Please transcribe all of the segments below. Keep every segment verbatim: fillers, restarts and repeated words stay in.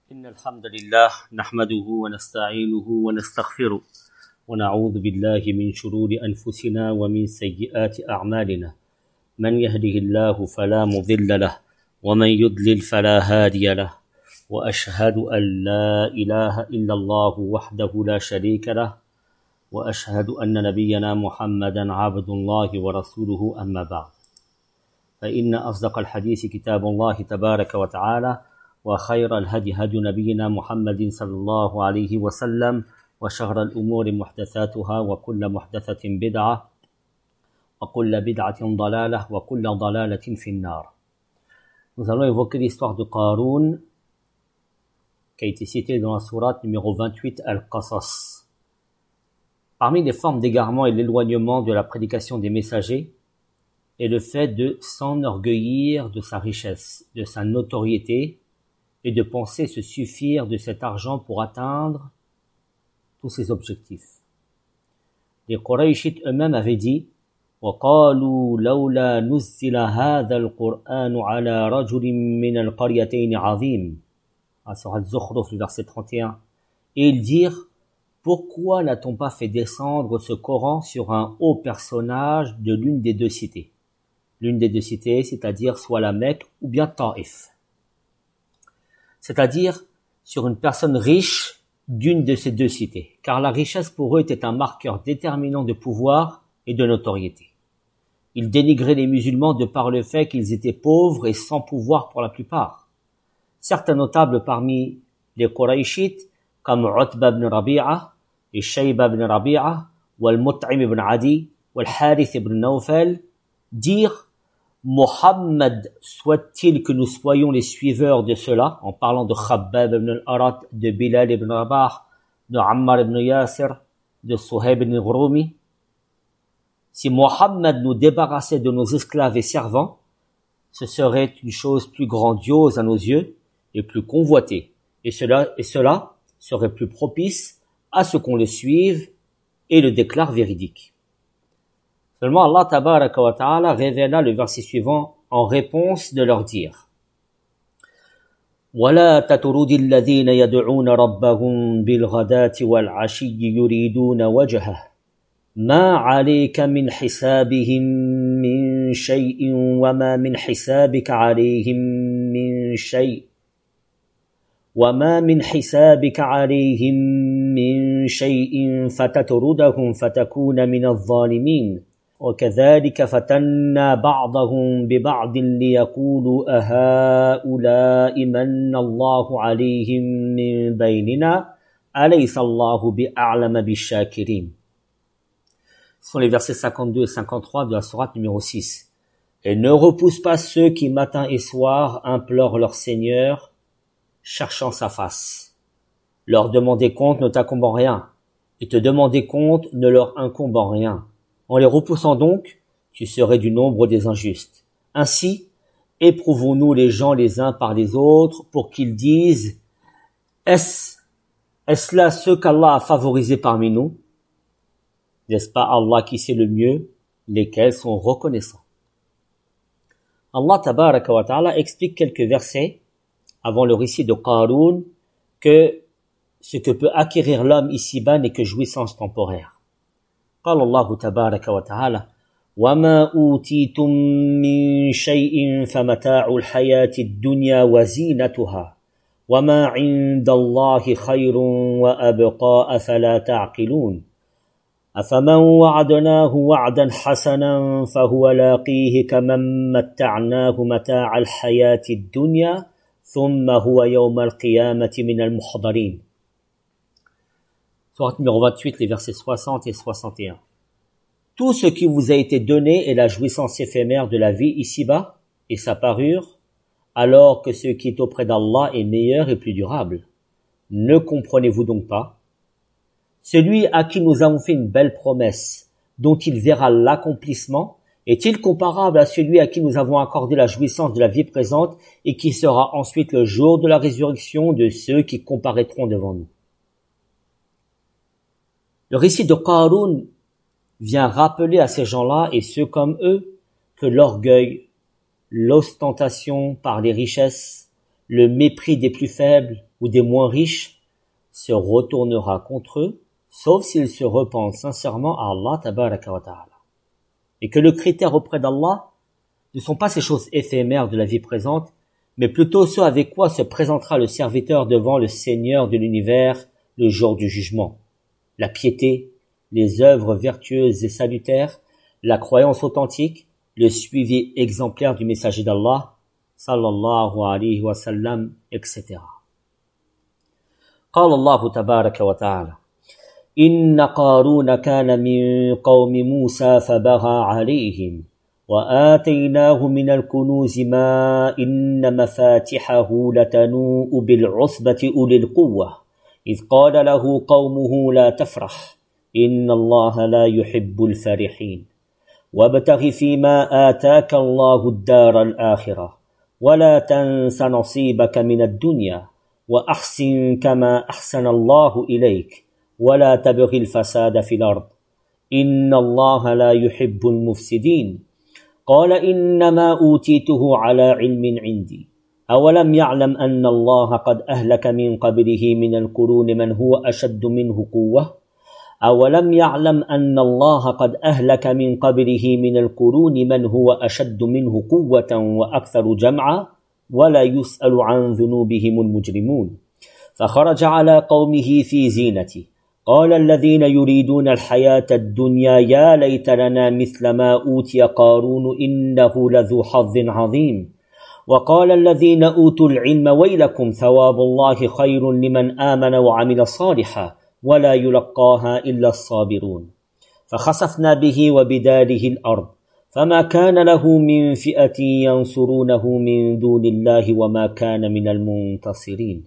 إن الحمد لله نحمده ونستعينه ونستغفره ونعوذ بالله من شرور أنفسنا ومن سيئات أعمالنا من يهده الله فلا مضل له ومن يضلل فلا هادي له وأشهد أن لا إله إلا الله وحده لا شريك له وأشهد أن نبينا محمدا عبد الله ورسوله أما بعد فإن أصدق الحديث كتاب الله تبارك وتعالى وخير الهدي هدي نبينا محمد صلى الله عليه وسلم وشر الأمور محدثاتها وكل محدثة بدعة وكل بدعة ضلالة وكل ضلالة في النار. Nous allons évoquer l'histoire de Qarun qui a été citée dans la sourate numéro vingt-huit Al-Qasas. Parmi les formes d'égarement et l'éloignement de la prédication des messagers est le fait de s'enorgueillir de sa richesse, de sa notoriété et de penser se suffire de cet argent pour atteindre tous ses objectifs. Les Qurayshites eux-mêmes avaient dit وَقَالُوا لَوْلَا نُزِّلَ هَذَا الْقُرْآنُ عَلَى رَجُلٍ مِّنَ الْقَرْيَتَيْنِ عَظِيمٍ. À Sourate Zukhruf, le verset trente et un. Et ils dirent, pourquoi n'a-t-on pas fait descendre ce Coran sur un haut personnage de l'une des deux cités? L'une des deux cités, c'est-à-dire soit la Mecque ou bien Taïf. C'est-à-dire sur une personne riche d'une de ces deux cités, car la richesse pour eux était un marqueur déterminant de pouvoir et de notoriété. Ils dénigraient les musulmans de par le fait qu'ils étaient pauvres et sans pouvoir pour la plupart. Certains notables parmi les Qurayshites, comme Utba ibn Rabi'a, et Shayba ibn Rabi'a, ou Al-Mut'im ibn Adi, ou Al-Harith ibn Nawfal, dirent Mohammed souhaite-t-il que nous soyons les suiveurs de cela, en parlant de Khabbab ibn al-Arat, de Bilal ibn Rabah, de Ammar ibn Yasir, de Suhaib ibn Ghurumi. Si Mohammed nous débarrassait de nos esclaves et servants, ce serait une chose plus grandiose à nos yeux et plus convoitée, et cela, et cela serait plus propice à ce qu'on le suive et le déclare véridique. Seulement Allah tabaraka wa ta'ala révéla le verset suivant en réponse de leur dire وَلَا تَطْرُدِ الَّذِينَ يَدْعُونَ رَبَّهُمْ بِالْغَدَاةِ وَالْعَشِيِّ يُرِيدُونَ وَجْهَهُ مَا عَلَيْكَ مِنْ حِسَابِهِمْ مِنْ شَيْءٍ وَمَا مِنْ حِسَابِكَ عَلَيْهِمْ مِنْ شَيْءٍ وَمَا مِنْ حِسَابِكَ عَلَيْهِمْ مِنْ شَيْءٍ فَتَطْرُدَهُمْ فَتَكُونَ مِنَ الظَّالِمِينَ وكذلك فتنا بعضهم ببعض ليقولوا أهؤلاء من الله عليهم من بيننا أليس الله بأعلم بالشاكرين. Ce sont les versets cinquante-deux et cinquante-trois de la sourate numéro six. Et ne repousse pas ceux qui matin et soir implorent leur Seigneur, cherchant sa face. Leur demander compte ne t'incombe en rien, et te demander compte ne leur incombe en rien. En les repoussant donc, tu serais du nombre des injustes. Ainsi, éprouvons-nous les gens les uns par les autres pour qu'ils disent « Est-ce, est-ce là ceux qu'Allah a favorisés parmi nous? N'est-ce pas Allah qui sait le mieux lesquels sont reconnaissants ?» Allah tabaraka wa ta'ala explique quelques versets avant le récit de Qarun que ce que peut acquérir l'homme ici-bas n'est que jouissance temporaire. قال الله تبارك وتعالى وما أوتيتم من شيء فمتاع الحياة الدنيا وزينتها وما عند الله خير وأبقى أفلا تعقلون أفمن وعدناه وعدا حسنا فهو لاقيه كمن متعناه متاع الحياة الدنيا ثم هو يوم القيامة من المحضرين. Sourate numéro vingt-huit, les versets soixante et soixante et un. Tout ce qui vous a été donné est la jouissance éphémère de la vie ici-bas et sa parure, alors que ce qui est auprès d'Allah est meilleur et plus durable. Ne comprenez-vous donc pas? Celui à qui nous avons fait une belle promesse, dont il verra l'accomplissement, est-il comparable à celui à qui nous avons accordé la jouissance de la vie présente et qui sera ensuite le jour de la résurrection de ceux qui comparaîtront devant nous? Le récit de Qarun vient rappeler à ces gens-là et ceux comme eux que l'orgueil, l'ostentation par les richesses, le mépris des plus faibles ou des moins riches se retournera contre eux, sauf s'ils se repentent sincèrement à Allah tabaraka wa ta'ala. Et que le critère auprès d'Allah ne sont pas ces choses éphémères de la vie présente, mais plutôt ce avec quoi se présentera le serviteur devant le Seigneur de l'univers le jour du jugement. La piété, les œuvres vertueuses et salutaires, la croyance authentique, le suivi exemplaire du messager d'Allah, sallallahu alayhi wa sallam, et cetera. قال الله تبارك وتعالى إن قارون كان من قوم موسى فبغى عليهم وآتيناه من الكنوز ما إن مفاتحه لتنوء بالعصبة أولي القوة إذ قال له قومه لا تفرح إن الله لا يحب الفرحين وابتغ فيما آتاك الله الدار الآخرة ولا تنس نصيبك من الدنيا وأحسن كما أحسن الله إليك ولا تبغ الفساد في الأرض إن الله لا يحب المفسدين قال إنما أوتيته على علم عندي أولم يعلم أن الله قد أهلك من قبله من القرون من هو أشد منه قوة أولم يعلم أن الله قد أهلك من قبله من القرون من هو أشد منه قوة وأكثر جمعا ولا يسأل عن ذنوبهم المجرمون فخرج على قومه في زينته قال الذين يريدون الحياة الدنيا يا ليت لنا مثل ما أوتي قارون إنه لذو حظ عظيم وقال الذين أوتوا العلم ويلكم ثواب الله خير لمن آمن وعمل صالحا ولا يلقاها إلا الصابرون فخسفنا به وبداره الأرض فما كان له من فئة ينصرونه من دون الله وما كان من المنتصرين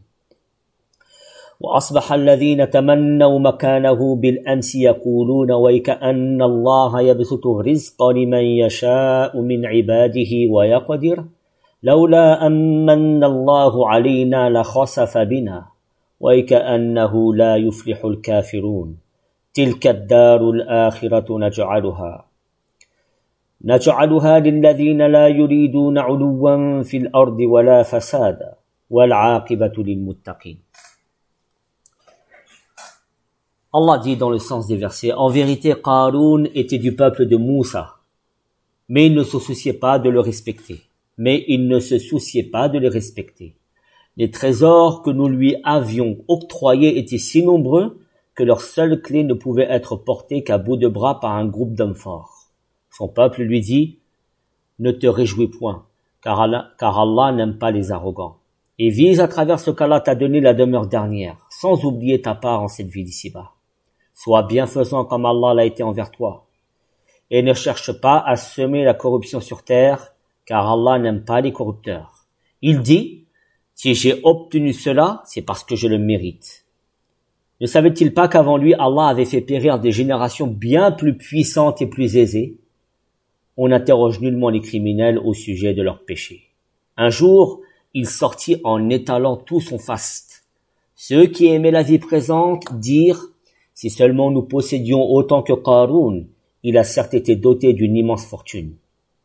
وأصبح الذين تمنوا مكانه بالأمس يقولون ويكأن الله يبسط الرزق لمن يشاء من عباده ويقدر لولا أمن الله علينا لخسف بنا ويكأنه لا يفلح الكافرون تلك الدار الآخرة نجعلها نجعلها للذين لا يريدون علوا في الأرض ولا فسادا والعاقبة للمتقين. Allah dit dans le sens des versets, en vérité, Qarun était du peuple de Moussa, mais il ne se souciait pas de le respecter. Mais il ne se souciait pas de les respecter. Les trésors que nous lui avions octroyés étaient si nombreux que leurs seules clés ne pouvaient être portées qu'à bout de bras par un groupe d'hommes forts. Son peuple lui dit, ne te réjouis point, car Allah, car Allah n'aime pas les arrogants. Et vise à travers ce qu'Allah t'a donné la demeure dernière, sans oublier ta part en cette vie d'ici-bas. Sois bienfaisant comme Allah l'a été envers toi. Et ne cherche pas à semer la corruption sur terre, car Allah n'aime pas les corrupteurs. Il dit, si j'ai obtenu cela, c'est parce que je le mérite. Ne savait-il pas qu'avant lui, Allah avait fait périr des générations bien plus puissantes et plus aisées? On n'interroge nullement les criminels au sujet de leurs péchés. Un jour, il sortit en étalant tout son faste. Ceux qui aimaient la vie présente dirent, si seulement nous possédions autant que Qarun, il a certes été doté d'une immense fortune.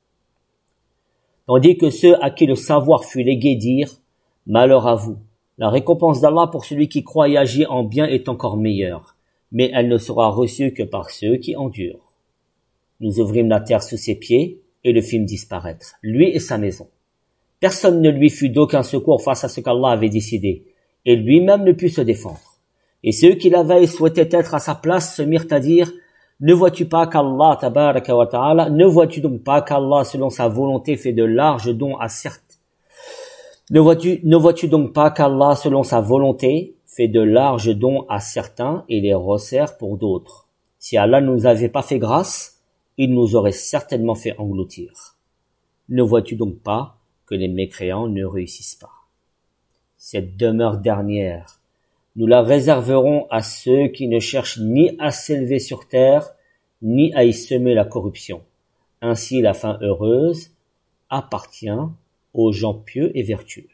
Tandis que ceux à qui le savoir fut légué dirent, malheur à vous, la récompense d'Allah pour celui qui croit et agit en bien est encore meilleure, mais elle ne sera reçue que par ceux qui endurent. Nous ouvrîmes la terre sous ses pieds et le fîmes disparaître, lui et sa maison. Personne ne lui fut d'aucun secours face à ce qu'Allah avait décidé, et lui-même ne put se défendre. Et ceux qui la veille souhaitaient être à sa place se mirent à dire, ne vois-tu pas qu'Allah, tabaraka wa ta'ala, ne vois-tu donc pas qu'Allah, selon sa volonté, fait de larges dons à certains, ne vois-tu, ne vois-tu donc pas qu'Allah, selon sa volonté, fait de larges dons à certains et les resserre pour d'autres. Si Allah ne nous avait pas fait grâce, il nous aurait certainement fait engloutir. Ne vois-tu donc pas que les mécréants ne réussissent pas? Cette demeure dernière, nous la réserverons à ceux qui ne cherchent ni à s'élever sur terre, ni à y semer la corruption. Ainsi la fin heureuse appartient aux gens pieux et vertueux.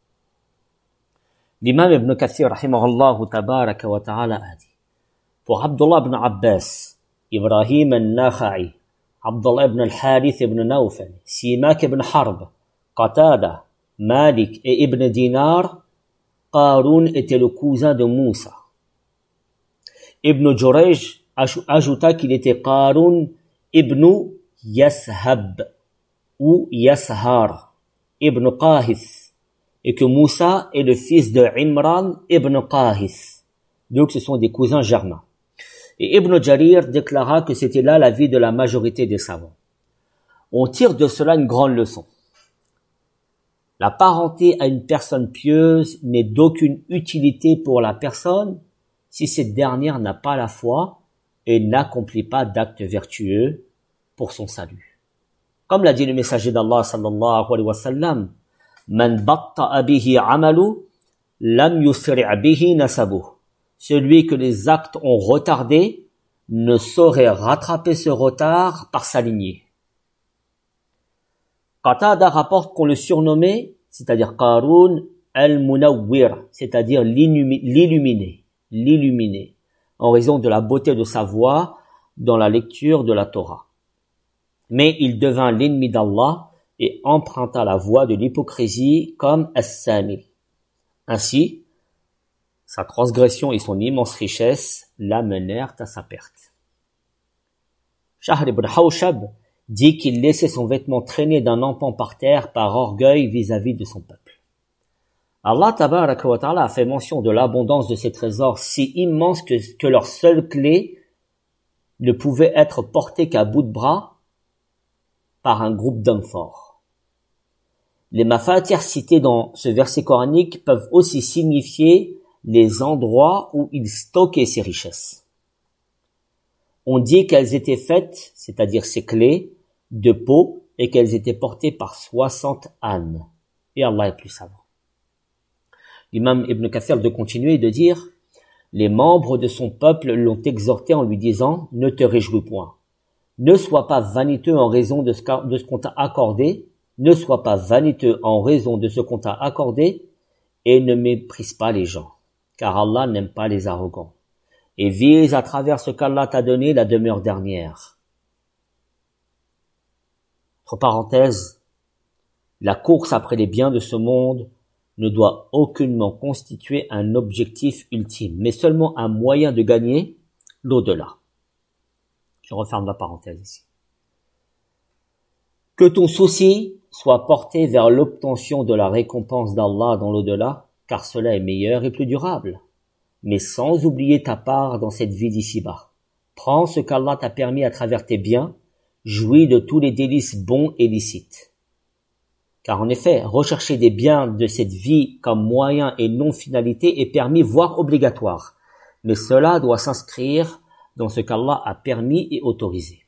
L'imam Ibn Kathir, rahimahullah tabaraka wa ta'ala, a dit, pour Abdullah ibn Abbas, Ibrahim al-Nakha'i, Abdullah ibn al-Harith ibn Nawfal, Simak ibn Harb, Qatada, Malik et Ibn Dinar, Qarun était le cousin de Moussa. Ibn Jurayj ajouta qu'il était Qarun ibn Yashab ou Yashar ibn Qahith et que Moussa est le fils de Imran ibn Qahith. Donc ce sont des cousins germains. Et Ibn Jarir déclara que c'était là l'avis de la majorité des savants. On tire de cela une grande leçon. La parenté à une personne pieuse n'est d'aucune utilité pour la personne si cette dernière n'a pas la foi et n'accomplit pas d'actes vertueux pour son salut. Comme l'a dit le messager d'Allah sallallahu alayhi wa sallam, Man batta'a bihi amalu, lam yusri' bihi nasabuh. Celui que les actes ont retardé ne saurait rattraper ce retard par sa lignée. Qatada rapporte qu'on le surnommait, c'est-à-dire Qarun al-Munawwir, c'est-à-dire l'illuminé, l'illuminé, en raison de la beauté de sa voix dans la lecture de la Torah. Mais il devint l'ennemi d'Allah et emprunta la voie de l'hypocrisie comme As-Samiri. Ainsi, sa transgression et son immense richesse l'amenèrent à sa perte. Shahr ibn Hawshab dit qu'il laissait son vêtement traîner d'un empan par terre par orgueil vis-à-vis de son peuple. Allah tabaraka wa ta'ala a fait mention de l'abondance de ces trésors si immenses que, que leur seule clé ne pouvait être portée qu'à bout de bras par un groupe d'hommes forts. Les mafatir cités dans ce verset coranique peuvent aussi signifier les endroits où il stockait ses richesses. On dit qu'elles étaient faites, c'est-à-dire ces clés, de peau et qu'elles étaient portées par soixante ânes. Et Allah est plus savant. L'imam Ibn Kathir de continuer et de dire « Les membres de son peuple l'ont exhorté en lui disant « Ne te réjouis point. Ne sois pas vaniteux en raison de ce qu'on t'a accordé, ne sois pas vaniteux en raison de ce qu'on t'a accordé et ne méprise pas les gens. Car Allah n'aime pas les arrogants. Et vise à travers ce qu'Allah t'a donné la demeure dernière. » Entre parenthèses, la course après les biens de ce monde ne doit aucunement constituer un objectif ultime, mais seulement un moyen de gagner l'au-delà. Je referme la parenthèse ici. Que ton souci soit porté vers l'obtention de la récompense d'Allah dans l'au-delà, car cela est meilleur et plus durable. Mais sans oublier ta part dans cette vie d'ici-bas. Prends ce qu'Allah t'a permis à travers tes biens, jouis de tous les délices bons et licites. Car en effet, rechercher des biens de cette vie comme moyen et non finalité est permis, voire obligatoire. Mais cela doit s'inscrire dans ce qu'Allah a permis et autorisé.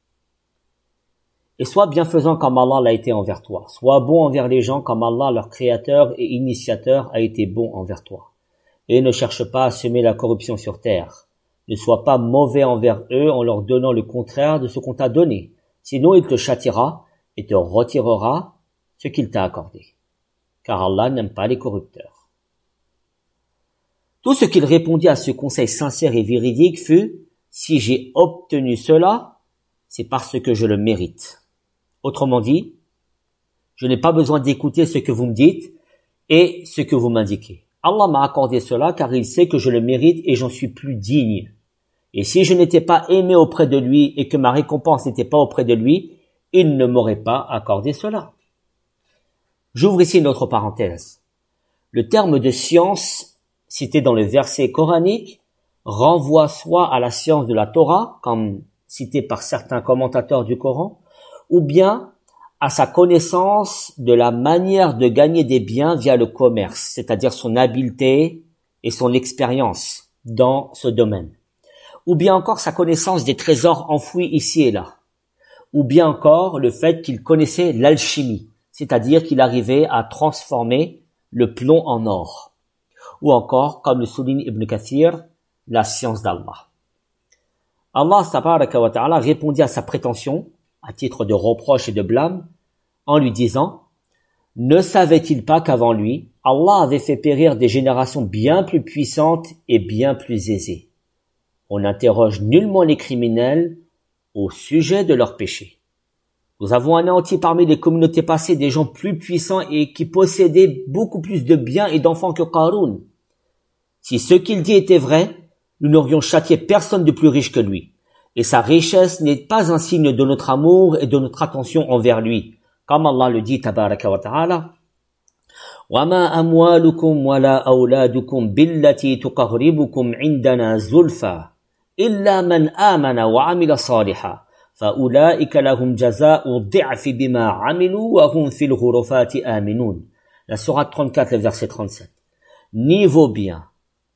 Et sois bienfaisant comme Allah l'a été envers toi. Sois bon envers les gens comme Allah, leur créateur et initiateur, a été bon envers toi. Et ne cherche pas à semer la corruption sur terre. Ne sois pas mauvais envers eux en leur donnant le contraire de ce qu'on t'a donné. Sinon il te châtiera et te retirera ce qu'il t'a accordé. Car Allah n'aime pas les corrupteurs. Tout ce qu'il répondit à ce conseil sincère et véridique fut « Si j'ai obtenu cela, c'est parce que je le mérite. » Autrement dit, je n'ai pas besoin d'écouter ce que vous me dites et ce que vous m'indiquez. Allah m'a accordé cela car il sait que je le mérite et j'en suis plus digne. Et si je n'étais pas aimé auprès de lui et que ma récompense n'était pas auprès de lui, il ne m'aurait pas accordé cela. J'ouvre ici une autre parenthèse. Le terme de science, cité dans le verset coranique, renvoie soit à la science de la Torah, comme cité par certains commentateurs du Coran, ou bien à sa connaissance de la manière de gagner des biens via le commerce, c'est-à-dire son habileté et son expérience dans ce domaine. Ou bien encore sa connaissance des trésors enfouis ici et là. Ou bien encore le fait qu'il connaissait l'alchimie, c'est-à-dire qu'il arrivait à transformer le plomb en or. Ou encore, comme le souligne Ibn Kathir, la science d'Allah. Allah tabaraka wa ta'ala répondit à sa prétention, à titre de reproche et de blâme, en lui disant « Ne savait-il pas qu'avant lui, Allah avait fait périr des générations bien plus puissantes et bien plus aisées. On n'interroge nullement les criminels au sujet de leurs péchés. Nous avons anéanti parmi les communautés passées des gens plus puissants et qui possédaient beaucoup plus de biens et d'enfants que Qarun. Si ce qu'il dit était vrai, nous n'aurions châtié personne de plus riche que lui. Et sa richesse n'est pas un signe de notre amour et de notre attention envers lui. Comme Allah le dit, tabaraka wa ta'ala, وَمَا أَمْوَالُكُمْ وَلَا أَوْلَادُكُمْ بِالَّتِي تُقَرِّبُكُمْ عِنْدَنَا زُلْفَى إِلَّا مَنْ آمَنَ وَعَمِلَ صَالِحًا فَأُولَئِكَ لَهُمْ جَزَاءُ الضِّعْفِ بِمَا عَمِلُوا وَهُمْ فِي الْغُرُفَاتِ آمِنُونَ. La sourate trente-quatre, le verset trente-sept. Ni vos biens,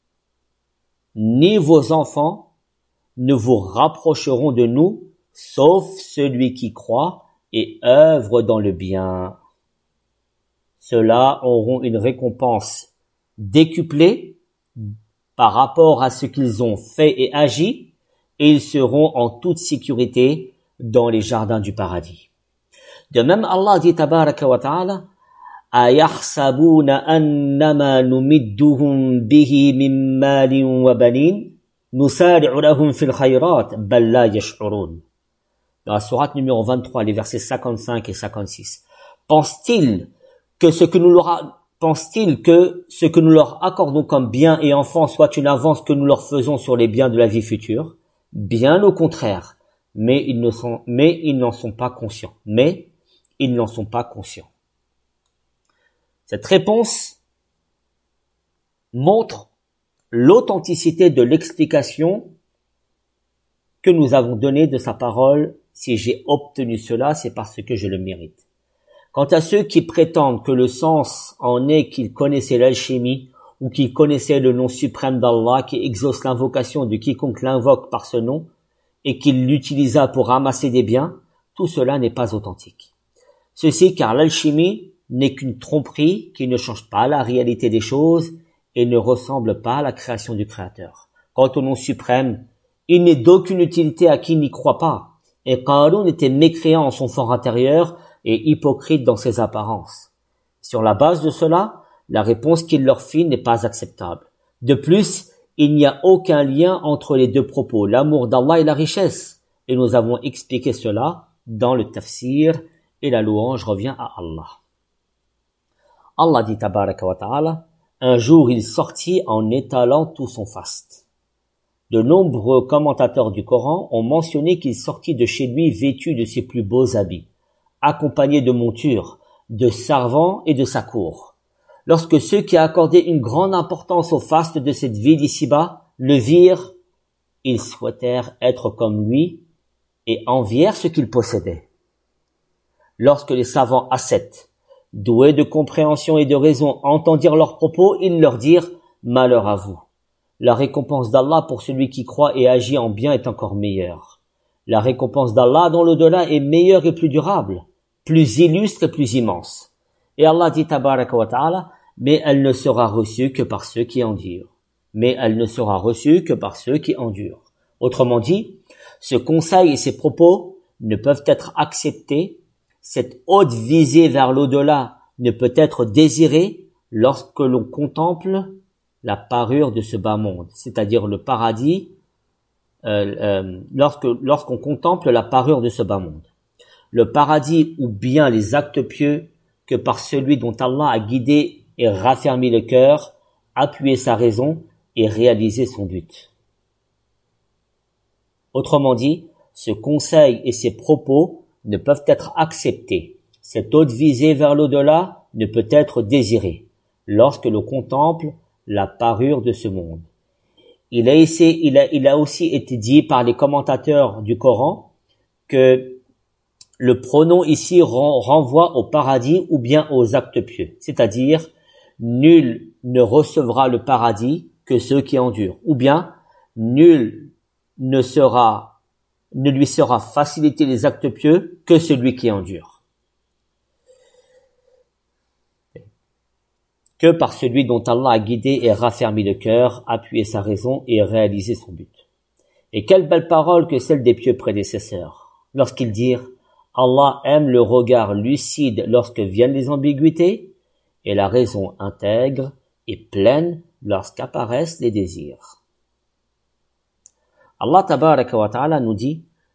ni vos enfants ne vous rapprocheront de nous, sauf celui qui croit et œuvre dans le bien. Ceux-là auront une récompense décuplée par rapport à ce qu'ils ont fait et agi, et ils seront en toute sécurité dans les jardins du paradis. De même, Allah dit tabaraka wa ta'ala, أَيَحْسَبُونَ أَنَّمَا نُمِدُّهُمْ بِهِ مِن مَّالٍ وَبَنِينَ نُسَارِعُ لَهُمْ فِي الْخَيْرَاتِ بَل لَّا يَشْعُرُونَ. Dans la sourate numéro vingt-trois, les versets cinquante-cinq et cinquante-six. Pense-t-il que ce que nous leur pense-t-il que ce que nous leur accordons comme biens et enfants soit une avance que nous leur faisons sur les biens de la vie future? Bien au contraire, mais ils ne sont, mais ils n'en sont pas conscients. Mais ils n'en sont pas conscients. Cette réponse montre l'authenticité de l'explication que nous avons donnée de sa parole. Si j'ai obtenu cela, c'est parce que je le mérite. Quant à ceux qui prétendent que le sens en est qu'ils connaissaient l'alchimie ou qu'ils connaissaient le nom suprême d'Allah qui exauce l'invocation de quiconque l'invoque par ce nom et qu'il l'utilisa pour ramasser des biens, tout cela n'est pas authentique. Ceci car l'alchimie n'est qu'une tromperie qui ne change pas la réalité des choses et ne ressemble pas à la création du Créateur. Quant au nom suprême, il n'est d'aucune utilité à qui n'y croit pas. Et Qarun était mécréant en son fort intérieur et hypocrite dans ses apparences. Sur la base de cela, la réponse qu'il leur fit n'est pas acceptable. De plus, il n'y a aucun lien entre les deux propos, l'amour d'Allah et la richesse. Et nous avons expliqué cela dans le tafsir et la louange revient à Allah. Allah dit tabaraka wa ta'ala, un jour il sortit en étalant tout son faste. De nombreux commentateurs du Coran ont mentionné qu'il sortit de chez lui vêtu de ses plus beaux habits, accompagné de montures, de servants et de sa cour. Lorsque ceux qui accordaient une grande importance au faste de cette vie d'ici-bas le virent, ils souhaitèrent être comme lui et envièrent ce qu'il possédait. Lorsque les savants ascètes, doués de compréhension et de raison, entendirent leurs propos, ils leur dirent « Malheur à vous ! La récompense d'Allah pour celui qui croit et agit en bien est encore meilleure. La récompense d'Allah dans l'au-delà est meilleure et plus durable, plus illustre et plus immense. » Et Allah dit tabaraka wa ta'ala, mais elle ne sera reçue que par ceux qui endurent. Mais elle ne sera reçue que par ceux qui endurent. Autrement dit, ce conseil et ces propos ne peuvent être acceptés, cette haute visée vers l'au-delà ne peut être désirée lorsque l'on contemple la parure de ce bas monde, c'est-à-dire le paradis, euh, euh, lorsque lorsqu'on contemple la parure de ce bas monde. Le paradis ou bien les actes pieux que par celui dont Allah a guidé et raffermi le cœur, appuyé sa raison et réalisé son but. Autrement dit, ce conseil et ces propos ne peuvent être acceptés. Cette haute visée vers l'au-delà ne peut être désirée lorsque l'on contemple la parure de ce monde. Il a, essayé, il, a, il a aussi été dit par les commentateurs du Coran que le pronom ici renvoie au paradis ou bien aux actes pieux, c'est-à-dire nul ne recevra le paradis que ceux qui endurent, ou bien nul ne sera, ne lui sera facilité les actes pieux que celui qui endure. Que par celui dont Allah a guidé et raffermi le cœur, appuyé sa raison et réalisé son but. Et quelle belle parole que celle des pieux prédécesseurs, lorsqu'ils dirent « Allah aime le regard lucide lorsque viennent les ambiguïtés, et la raison intègre et pleine lorsqu'apparaissent les désirs. » Allah tabaraka wa ta'ala nous dit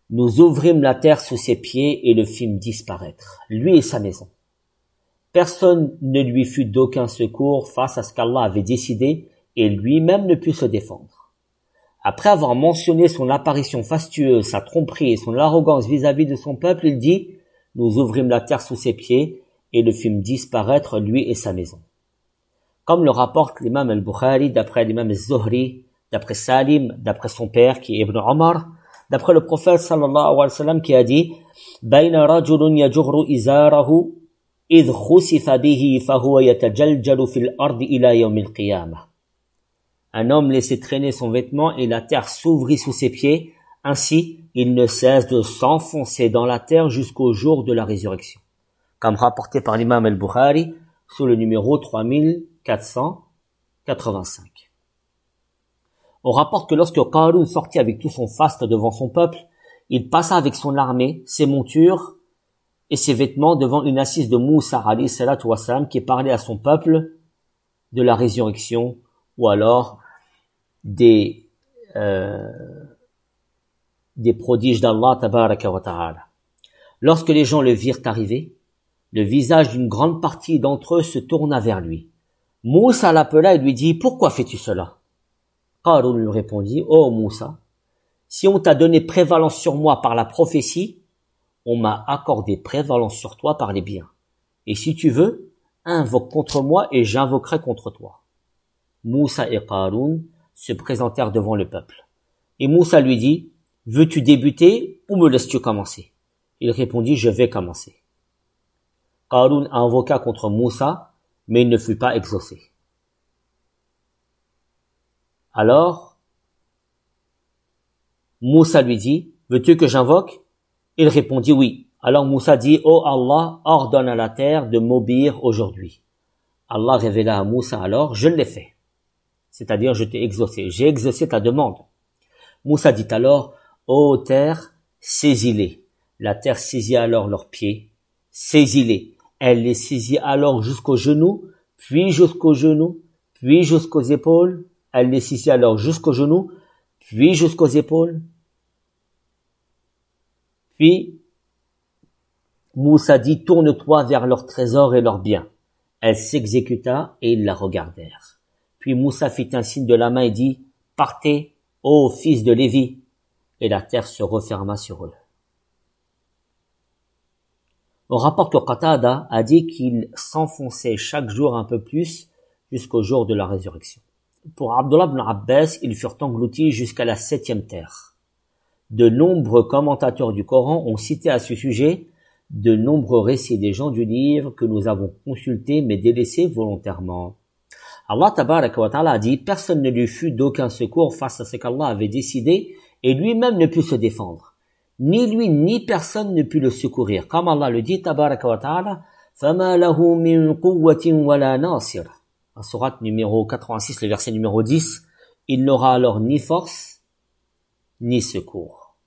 nous ouvrîmes la terre sous ses pieds et le fîmes disparaître, lui et sa maison. Personne ne lui fut d'aucun secours face à ce qu'Allah avait décidé et lui-même ne put se défendre. Après avoir mentionné son apparition fastueuse, sa tromperie et son arrogance vis-à-vis de son peuple, il dit « Nous ouvrîmes la terre sous ses pieds et le fîmes disparaître, lui et sa maison. » Comme le rapporte l'imam al-Bukhari, d'après l'imam al-Zuhri, d'après Salim, d'après son père qui est Ibn Omar, d'après le prophète sallallahu alayhi wa sallam qui a dit « Bayna rajulun yajurru izarahu idh khusifa bihi fahuwa yatajaljalu fil ardi ila yawm al-qiyamah. » Un homme laissait traîner son vêtement et la terre s'ouvrit sous ses pieds. Ainsi, il ne cesse de s'enfoncer dans la terre jusqu'au jour de la résurrection. Comme rapporté par l'imam al-Bukhari sous le numéro trois mille quatre cent quatre-vingt-cinq. On rapporte que lorsque Qarun sortit avec tout son faste devant son peuple, il passa avec son armée, ses montures et ses vêtements devant une assise de Moussa alayhi salatu wassalam qui parlait à son peuple de la résurrection ou alors des euh, des prodiges d'Allah tabaraka wa ta'ala. Lorsque les gens le virent arriver, le visage d'une grande partie d'entre eux se tourna vers lui. Moussa l'appela et lui dit « Pourquoi fais-tu cela ?» Qarun lui répondit « Oh Moussa, si on t'a donné prévalence sur moi par la prophétie, on m'a accordé prévalence sur toi par les biens. Et si tu veux, invoque contre moi et j'invoquerai contre toi. » Moussa et Qarun se présentèrent devant le peuple. Et Moussa lui dit « Veux-tu débuter ou me laisses-tu commencer ?» Il répondit « Je vais commencer. » Qarun invoqua contre Moussa, mais il ne fut pas exaucé. Alors, Moussa lui dit « Veux-tu que j'invoque ?» Il répondit « Oui. » Alors Moussa dit « Oh Allah, ordonne à la terre de m'obéir aujourd'hui. » Allah révéla à Moussa alors « Je l'ai fait. » C'est-à-dire, je t'ai exaucé. J'ai exaucé ta demande. Moussa dit alors, ô terre, saisis-les. La terre saisit alors leurs pieds. Saisis-les. Elle les saisit alors jusqu'aux genoux, puis jusqu'aux genoux, puis jusqu'aux épaules. Elle les saisit alors jusqu'aux genoux, puis jusqu'aux épaules. Puis, Moussa dit, tourne-toi vers leurs trésors et leurs biens. Elle s'exécuta et ils la regardèrent. Puis Moussa fit un signe de la main et dit, partez, ô fils de Lévi, et la terre se referma sur eux. On rapporte que Qatada a dit qu'il s'enfonçait chaque jour un peu plus jusqu'au jour de la résurrection. Pour Abdullah ibn Abbas, ils furent engloutis jusqu'à la septième terre. De nombreux commentateurs du Coran ont cité à ce sujet de nombreux récits des gens du livre que nous avons consultés mais délaissés volontairement. Allah tabaraka wa ta'ala a dit, personne ne lui fut d'aucun secours face à ce qu'Allah avait décidé et lui-même ne put se défendre. Ni lui ni personne ne put le secourir. Comme Allah le dit, tabaraka wa ta'ala, فَمَا لَهُ مِنْ قُوَّةٍ وَلَا نَاصِرٍ. En sourate numéro quatre-vingt-six, le verset numéro dix, il n'aura alors ni force, ni secours.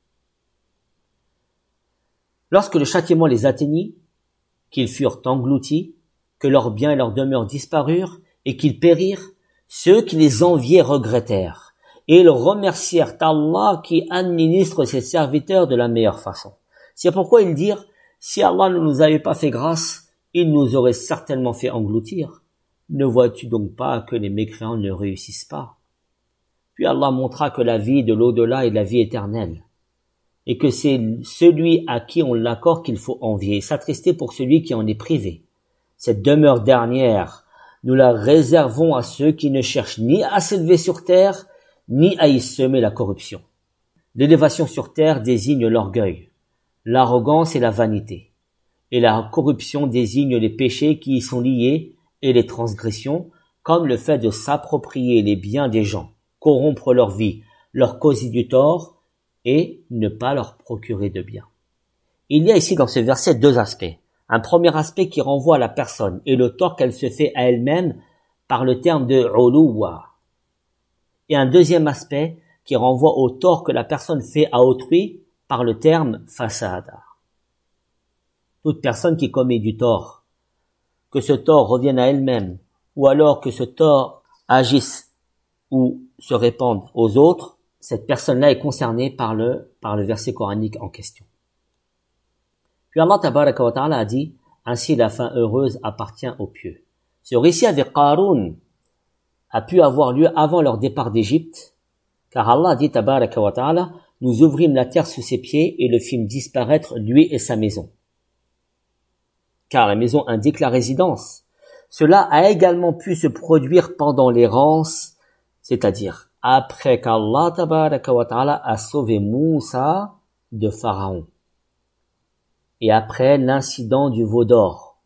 Lorsque le châtiment les atteignit, qu'ils furent engloutis, que leurs biens et leurs demeures disparurent, et qu'ils périrent, ceux qui les enviaient regrettèrent, et ils remercièrent Allah qui administre ses serviteurs de la meilleure façon. C'est pourquoi ils dirent, si Allah ne nous avait pas fait grâce, il nous aurait certainement fait engloutir. Ne vois-tu donc pas que les mécréants ne réussissent pas? Puis Allah montra que la vie de l'au-delà est la vie éternelle, et que c'est celui à qui on l'accorde qu'il faut envier, s'attrister pour celui qui en est privé. Cette demeure dernière, nous la réservons à ceux qui ne cherchent ni à s'élever sur terre, ni à y semer la corruption. L'élévation sur terre désigne l'orgueil, l'arrogance et la vanité, et la corruption désigne les péchés qui y sont liés et les transgressions, comme le fait de s'approprier les biens des gens, corrompre leur vie, leur causer du tort et ne pas leur procurer de bien. Il y a ici dans ce verset deux aspects. Un premier aspect qui renvoie à la personne et le tort qu'elle se fait à elle-même par le terme de uluwa. Et un deuxième aspect qui renvoie au tort que la personne fait à autrui par le terme fasada. Toute personne qui commet du tort, que ce tort revienne à elle-même, ou alors que ce tort agisse ou se répande aux autres, cette personne-là est concernée par le, par le verset coranique en question. Puis Allah tabaraka wa ta'ala a dit, ainsi la fin heureuse appartient aux pieux. Ce récit avec Qarun a pu avoir lieu avant leur départ d'Égypte, car Allah dit tabaraka wa ta'ala, nous ouvrîmes la terre sous ses pieds et le fîmes disparaître lui et sa maison. Car la maison indique la résidence. Cela a également pu se produire pendant l'errance, c'est-à-dire après qu'Allah tabaraka wa ta'ala a sauvé Moussa de Pharaon. Et après l'incident du veau d'or.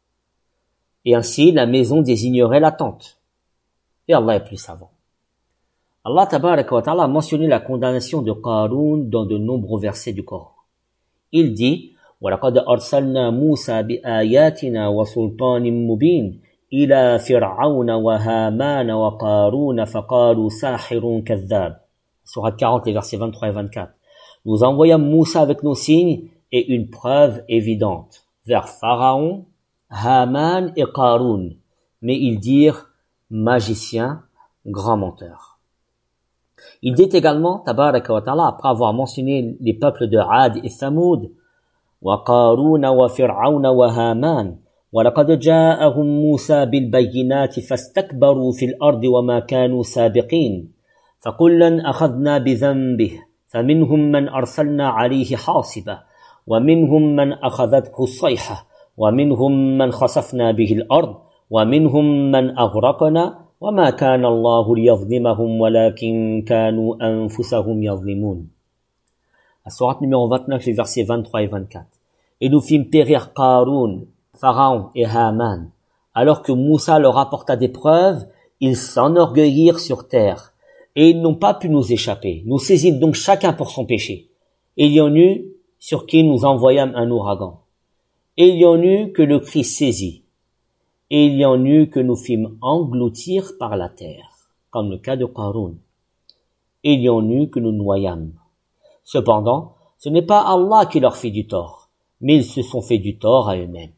Et ainsi, la maison désignerait la tente. Et Allah est plus savant. Allah tabaraka wa ta'ala a mentionné la condamnation de Qarun dans de nombreux versets du Coran. Il dit, وَلَقَدْ أَرْسَلْنَا مُوسَى بِآيَاتِنَا وَسُلْطَانٍ مُبِينٍ إِلَى فِرْعَوْنَ وَهَامَانَ وَقَارُونَ فَقَالُوا سَاحِرٌ كَذَّابٌ. Sourate quarante, les versets vingt-trois et vingt-quatre. Nous envoyâmes Moussa avec nos signes et une preuve évidente vers Pharaon, Haman et Qarun. Mais ils dirent, magicien, grand menteur. Il dit également, tabaraka wa ta'ala, après avoir mentionné les peuples de Ad et Thamoud, وَقَارُونَ وَفِرْعَوْنَ وَهَامَانَ وَلَقَدْ جَاءَهُمْ مُوسَى بِالْبَيِّنَاتِ فَاسْتَكْبَرُوا فِي الْأَرْضِ وَمَا كَانُوا سَابِقِينَ فَكُلًّا أَخَذْنَا بِذَنبِهِ فَمِنْهُمْ مَنْ أَرْسَلْنَا عَلَيْهِ حَاصِبًا وَمِنْهُمْ مَنْ أَخَذَتْهُ الصَّيْحَةُ وَمِنْهُمْ مَنْ خَسَفْنَا بِهِ الْأَرْضَ وَمِنْهُمْ مَنْ أَغْرَقْنَا وَمَا كَانَ اللَّهُ لِيَظْلِمَهُمْ وَلَكِنْ كَانُوا أَنفُسَهُمْ يَظْلِمُونَ. La sourate numéro vingt-neuf, les versets vingt-trois et vingt-quatre. Et nous fîmes périr Qarun, Pharaon et Haman. Alors que Moussa leur apporta des preuves, ils s'enorgueillirent sur terre. Et ils n'ont pas pu nous échapper. Nous saisîmes donc chacun pour son péché. Et il y en eut sur qui nous envoyâmes un ouragan. Et il y en eut que le Christ saisit. Et il y en eut que nous fîmes engloutir par la terre, comme le cas de Qarun. Et il y en eut que nous noyâmes. Cependant, ce n'est pas Allah qui leur fit du tort, mais ils se sont fait du tort à eux-mêmes.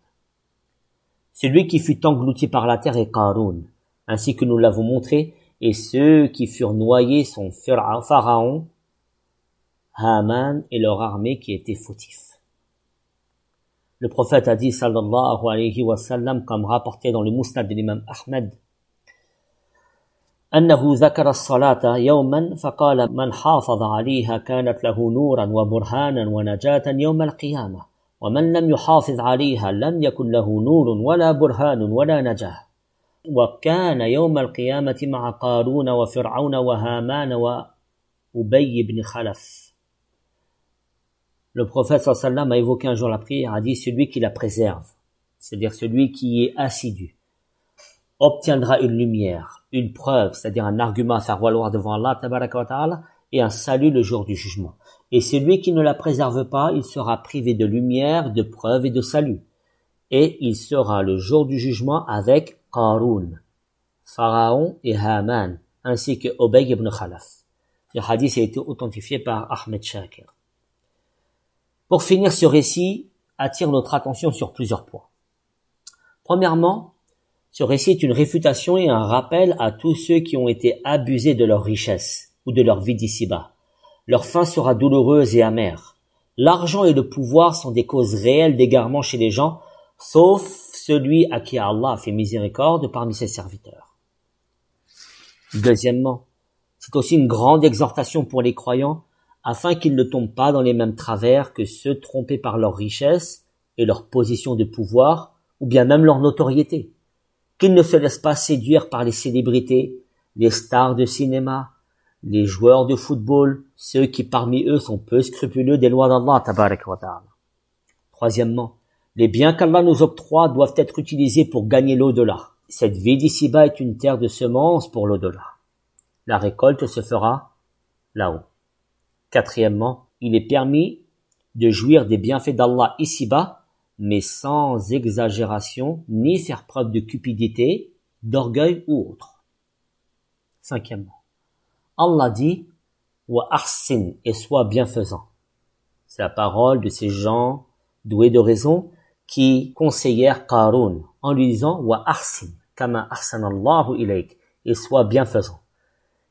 Celui qui fut englouti par la terre est Qarun, ainsi que nous l'avons montré, et ceux qui furent noyés sont Pharaon, Haman et leur armée qui étaient fautifs. Le prophète a dit, sallallahu alayhi wa sallam, comme rapporté dans le Musnad de l'imam Ahmed, أنه ذكر الصلاة يوما فقال من حافظ عليها كانت له نورا وبرهانا ونجاة يوم القيامة ومن لم يحافظ عليها لم يكن له نور ولا برهان ولا نجاة وكان يوم القيامة مع قارون وفرعون وهامان وأبي بن خلف. Le prophète sallallahu alayhi wa sallam a évoqué un jour la prière, a dit celui qui la préserve, c'est-à-dire celui qui est assidu, obtiendra une lumière, une preuve, c'est-à-dire un argument à faire valoir devant Allah tabaraka wa ta'ala, et un salut le jour du jugement. Et celui qui ne la préserve pas, il sera privé de lumière, de preuve et de salut. Et il sera le jour du jugement avec Qarun, Pharaon et Haman, ainsi que Ubay ibn Khalaf. Ce hadith a été authentifié par Ahmed Shakir. Pour finir, ce récit attire notre attention sur plusieurs points. Premièrement, ce récit est une réfutation et un rappel à tous ceux qui ont été abusés de leur richesse ou de leur vie d'ici-bas. Leur fin sera douloureuse et amère. L'argent et le pouvoir sont des causes réelles d'égarement chez les gens, sauf celui à qui Allah a fait miséricorde parmi ses serviteurs. Deuxièmement, c'est aussi une grande exhortation pour les croyants afin qu'ils ne tombent pas dans les mêmes travers que ceux trompés par leur richesse et leur position de pouvoir ou bien même leur notoriété. Qu'ils ne se laissent pas séduire par les célébrités, les stars de cinéma, les joueurs de football, ceux qui parmi eux sont peu scrupuleux des lois d'Allah tabaraka wa ta'ala. Troisièmement, les biens qu'Allah nous octroie doivent être utilisés pour gagner l'au-delà. Cette vie d'ici-bas est une terre de semences pour l'au-delà. La récolte se fera là-haut. Quatrièmement, il est permis de jouir des bienfaits d'Allah ici-bas, mais sans exagération, ni faire preuve de cupidité, d'orgueil ou autre. Cinquièmement, Allah dit « Wa ahsin » et sois bienfaisant. C'est la parole de ces gens doués de raison qui conseillèrent Qarun en lui disant « Wa ahsin » kama ahsanallahu ilayk et sois bienfaisant.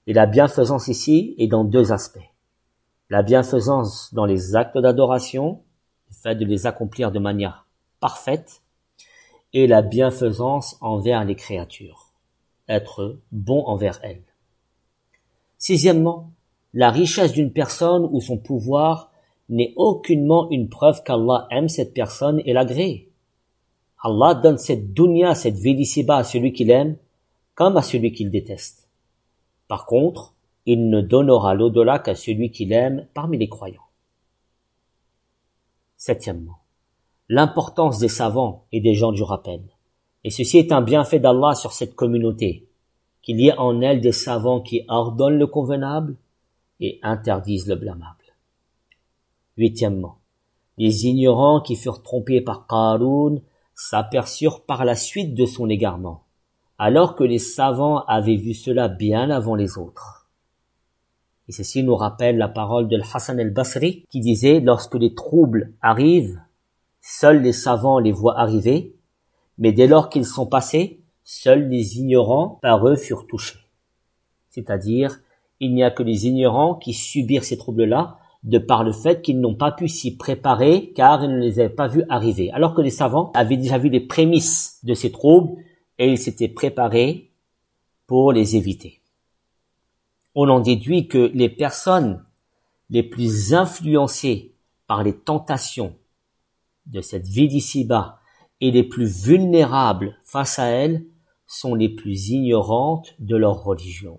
Et la bienfaisance ici est dans deux aspects. La bienfaisance dans les actes d'adoration, le fait de les accomplir de manière parfaite, et la bienfaisance envers les créatures, être bon envers elles. Sixièmement, la richesse d'une personne ou son pouvoir n'est aucunement une preuve qu'Allah aime cette personne et l'agrée. Allah donne cette dunya, cette vie d'ici-bas à celui qu'il aime, comme à celui qu'il déteste. Par contre, il ne donnera l'au-delà qu'à celui qu'il aime parmi les croyants. Septièmement, l'importance des savants et des gens du rappel. Et ceci est un bienfait d'Allah sur cette communauté, qu'il y ait en elle des savants qui ordonnent le convenable et interdisent le blâmable. Huitièmement, les ignorants qui furent trompés par Qarun s'aperçurent par la suite de son égarement, alors que les savants avaient vu cela bien avant les autres. Et ceci nous rappelle la parole de Hassan al-Basri qui disait « Lorsque les troubles arrivent, seuls les savants les voient arriver, mais dès lors qu'ils sont passés, seuls les ignorants par eux furent touchés. » C'est-à-dire, il n'y a que les ignorants qui subirent ces troubles-là, de par le fait qu'ils n'ont pas pu s'y préparer car ils ne les avaient pas vus arriver. Alors que les savants avaient déjà vu les prémices de ces troubles et ils s'étaient préparés pour les éviter. On en déduit que les personnes les plus influencées par les tentations de cette vie d'ici-bas et les plus vulnérables face à elles sont les plus ignorantes de leur religion.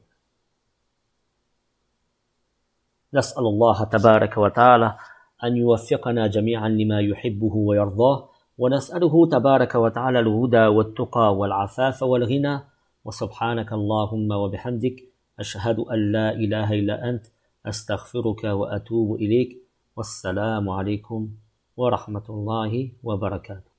نسأل الله تبارك وتعالى أن يوفقنا جميعا لما يحبه ويرضاه ونسأله تبارك وتعالى الهدى والتقى والعفاف والغنى وسبحانك اللهم وبحمدك أشهد أن لا إله إلا أنت أستغفرك وأتوب إليك والسلام عليكم ورحمة الله وبركاته.